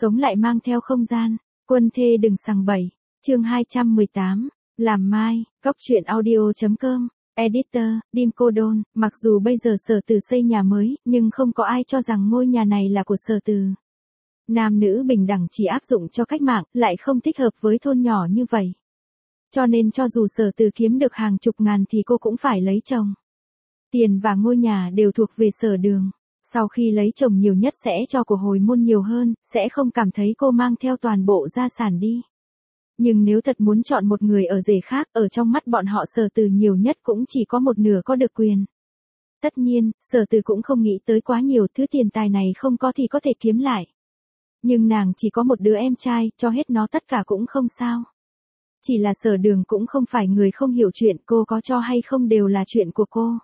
Sống lại mang theo không gian, quân thê đừng sằng bậy. Chương 218, làm mai, góc truyện audio.com, editor, Dim Cô Đôn. Mặc dù bây giờ Sở Từ xây nhà mới, nhưng không có ai cho rằng ngôi nhà này là của Sở Từ. Nam nữ bình đẳng chỉ áp dụng cho cách mạng, lại không thích hợp với thôn nhỏ như vậy. Cho nên cho dù Sở Từ kiếm được hàng chục ngàn thì cô cũng phải lấy chồng. Tiền và ngôi nhà đều thuộc về Sở Đường. Sau khi lấy chồng nhiều nhất sẽ cho của hồi môn nhiều hơn, sẽ không cảm thấy cô mang theo toàn bộ gia sản đi. Nhưng nếu thật muốn chọn một người ở rể khác, ở trong mắt bọn họ Sở Từ nhiều nhất cũng chỉ có một nửa có được quyền. Tất nhiên, Sở Từ cũng không nghĩ tới quá nhiều, thứ tiền tài này không có thì có thể kiếm lại. Nhưng nàng chỉ có một đứa em trai, cho hết nó tất cả cũng không sao. Chỉ là Sở Đường cũng không phải người không hiểu chuyện, cô có cho hay không đều là chuyện của cô.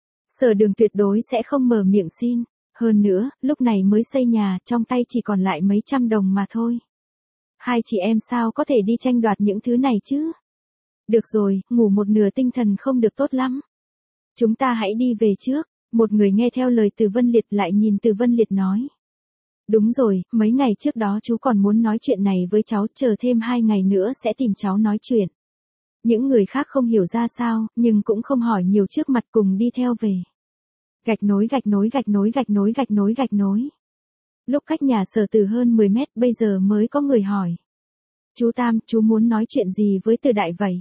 Sở Đường tuyệt đối sẽ không mở miệng xin. Hơn nữa, lúc này mới xây nhà, trong tay chỉ còn lại mấy trăm đồng mà thôi. Hai chị em sao có thể đi tranh đoạt những thứ này chứ? Được rồi, ngủ một nửa tinh thần không được tốt lắm. Chúng ta hãy đi về trước. Một người nghe theo lời Từ Vân Liệt lại nhìn Từ Vân Liệt nói. Đúng rồi, mấy ngày trước đó chú còn muốn nói chuyện này với cháu, chờ thêm 2 ngày nữa sẽ tìm cháu nói chuyện. Những người khác không hiểu ra sao, nhưng cũng không hỏi nhiều, trước mặt cùng đi theo về. Gạch nối gạch nối gạch nối gạch nối gạch nối gạch nối. Lúc cách nhà Sở Từ hơn 10 mét, bây giờ mới có người hỏi. Chú Tam, chú muốn nói chuyện gì với Từ Đại vậy?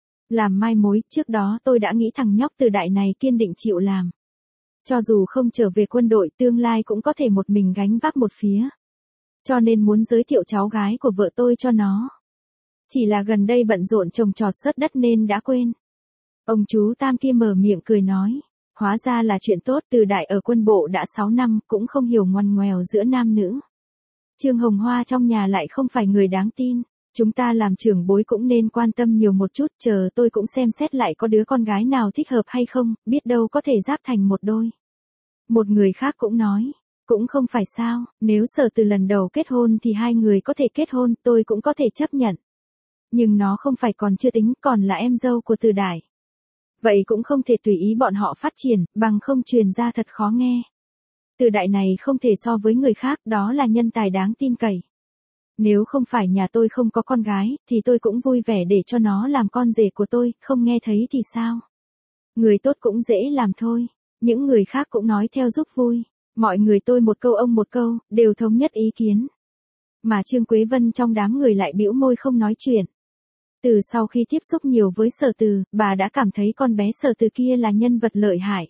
Làm mai mối, trước đó tôi đã nghĩ thằng nhóc Từ Đại này kiên định chịu làm. Cho dù không trở về quân đội, tương lai cũng có thể một mình gánh vác một phía. Cho nên muốn giới thiệu cháu gái của vợ tôi cho nó. Chỉ là gần đây bận rộn trồng trọt sớt đất nên đã quên. Ông chú Tam kia mở miệng cười nói. Hóa ra là chuyện tốt, Từ Đại ở quân bộ đã 6 năm, cũng không hiểu ngoằn ngoèo giữa nam nữ. Trương Hồng Hoa trong nhà lại không phải người đáng tin. Chúng ta làm trưởng bối cũng nên quan tâm nhiều một chút, chờ tôi cũng xem xét lại có đứa con gái nào thích hợp hay không, biết đâu có thể giáp thành một đôi. Một người khác cũng nói, cũng không phải sao, nếu Sở Từ lần đầu kết hôn thì hai người có thể kết hôn, tôi cũng có thể chấp nhận. Nhưng nó không phải còn chưa tính, còn là em dâu của Từ Đại. Vậy cũng không thể tùy ý bọn họ phát triển, bằng không truyền ra thật khó nghe. Từ Đại này không thể so với người khác, đó là nhân tài đáng tin cậy. Nếu không phải nhà tôi không có con gái, thì tôi cũng vui vẻ để cho nó làm con rể của tôi, không nghe thấy thì sao? Người tốt cũng dễ làm thôi. Những người khác cũng nói theo giúp vui. Mọi người tôi một câu ông một câu, đều thống nhất ý kiến. Mà Trương Quế Vân trong đám người lại bĩu môi không nói chuyện. Từ sau khi tiếp xúc nhiều với Sở Từ, bà đã cảm thấy con bé Sở Từ kia là nhân vật lợi hại.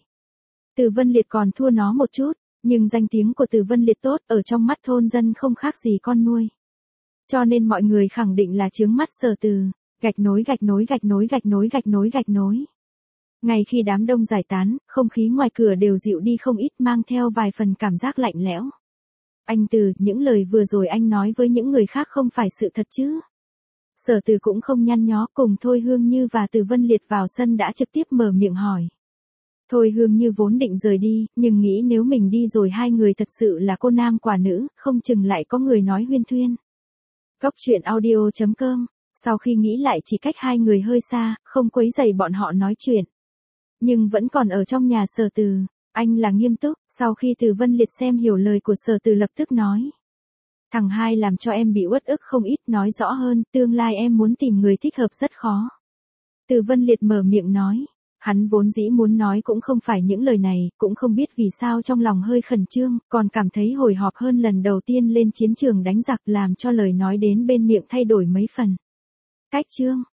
Từ Vân Liệt còn thua nó một chút, nhưng danh tiếng của Từ Vân Liệt tốt, ở trong mắt thôn dân không khác gì con nuôi. Cho nên mọi người khẳng định là chướng mắt Sở Từ. Gạch nối gạch nối gạch nối gạch nối gạch nối gạch nối. Ngay khi đám đông giải tán, không khí ngoài cửa đều dịu đi không ít, mang theo vài phần cảm giác lạnh lẽo. Anh Từ, những lời vừa rồi anh nói với những người khác không phải sự thật chứ? Sở Từ cũng không nhăn nhó, cùng Thôi Hương Như và Từ Vân Liệt vào sân đã trực tiếp mở miệng hỏi. Thôi Hương Như vốn định rời đi, nhưng nghĩ nếu mình đi rồi hai người thật sự là cô nam quả nữ, không chừng lại có người nói huyên thuyên. Góc truyện audio.com, sau khi nghĩ lại chỉ cách hai người hơi xa, không quấy rầy bọn họ nói chuyện. Nhưng vẫn còn ở trong nhà Sở Từ, anh là nghiêm túc, sau khi Từ Vân Liệt xem hiểu lời của Sở Từ lập tức nói. Thằng hai làm cho em bị uất ức không ít, nói rõ hơn, tương lai em muốn tìm người thích hợp rất khó. Từ Vân Liệt mở miệng nói, hắn vốn dĩ muốn nói cũng không phải những lời này, cũng không biết vì sao trong lòng hơi khẩn trương, còn cảm thấy hồi hộp hơn lần đầu tiên lên chiến trường đánh giặc, làm cho lời nói đến bên miệng thay đổi mấy phần. Cách chương,